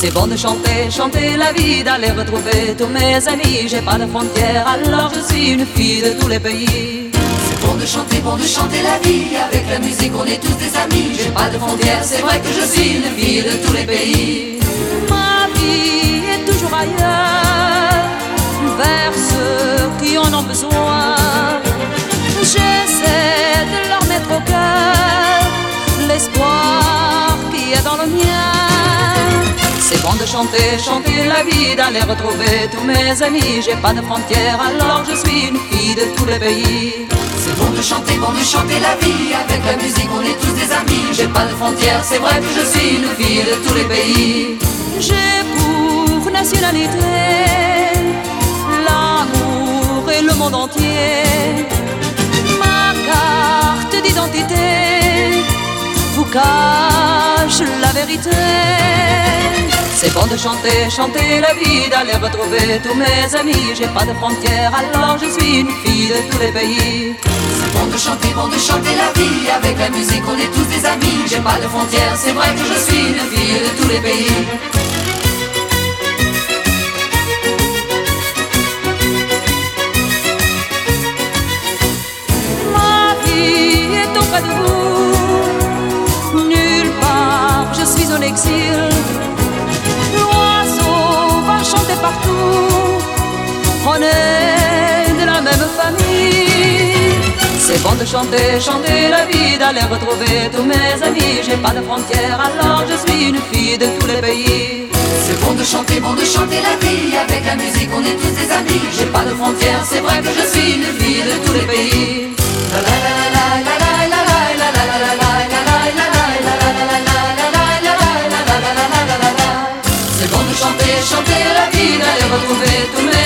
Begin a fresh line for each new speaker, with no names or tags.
C'est bon de chanter, chanter la vie, d'aller retrouver tous mes amis. J'ai pas de frontières, alors je suis une fille de tous les pays.
C'est bon de chanter la vie. Avec la musique on est tous des amis. J'ai pas de frontières, c'est vrai que je suis une fille de tous les pays.
Ma vie est toujours ailleurs, vers ceux qui en ont besoin. J'essaie de leur mettre au cœur l'espoir qui est dans le mien. C'est bon de chanter, chanter la vie, d'aller retrouver tous mes amis. J'ai pas de frontières, alors je suis une fille de tous les pays.
C'est bon de chanter la vie. Avec la musique on est tous des amis. J'ai pas de frontières, c'est vrai que je suis une fille de tous les pays.
J'ai pour nationalité l'amour et le monde entier. Ma carte d'identité vous cache la vérité. C'est bon de chanter, chanter la vie, d'aller retrouver tous mes amis. J'ai pas de frontières, alors je suis une fille de tous les pays.
C'est bon de chanter la vie. Avec la musique on est tous des amis. J'ai pas de frontières, c'est vrai que je suis une fille de tous les pays.
Ma vie est auprès de vous, nulle part je suis en exil. L'oiseau va chanter partout, on est de la même famille. C'est bon de chanter, chanter la vie, d'aller retrouver tous mes amis. J'ai pas de frontières, alors je suis une fille de tous les pays.
C'est bon de chanter la vie. Avec la musique on est tous des amis. J'ai pas de frontières, c'est vrai que je suis une fille de tous les pays. La la la la la la la la la la la la la la la la. C'est bon de chanter la vie, d'aller retrouver tous mes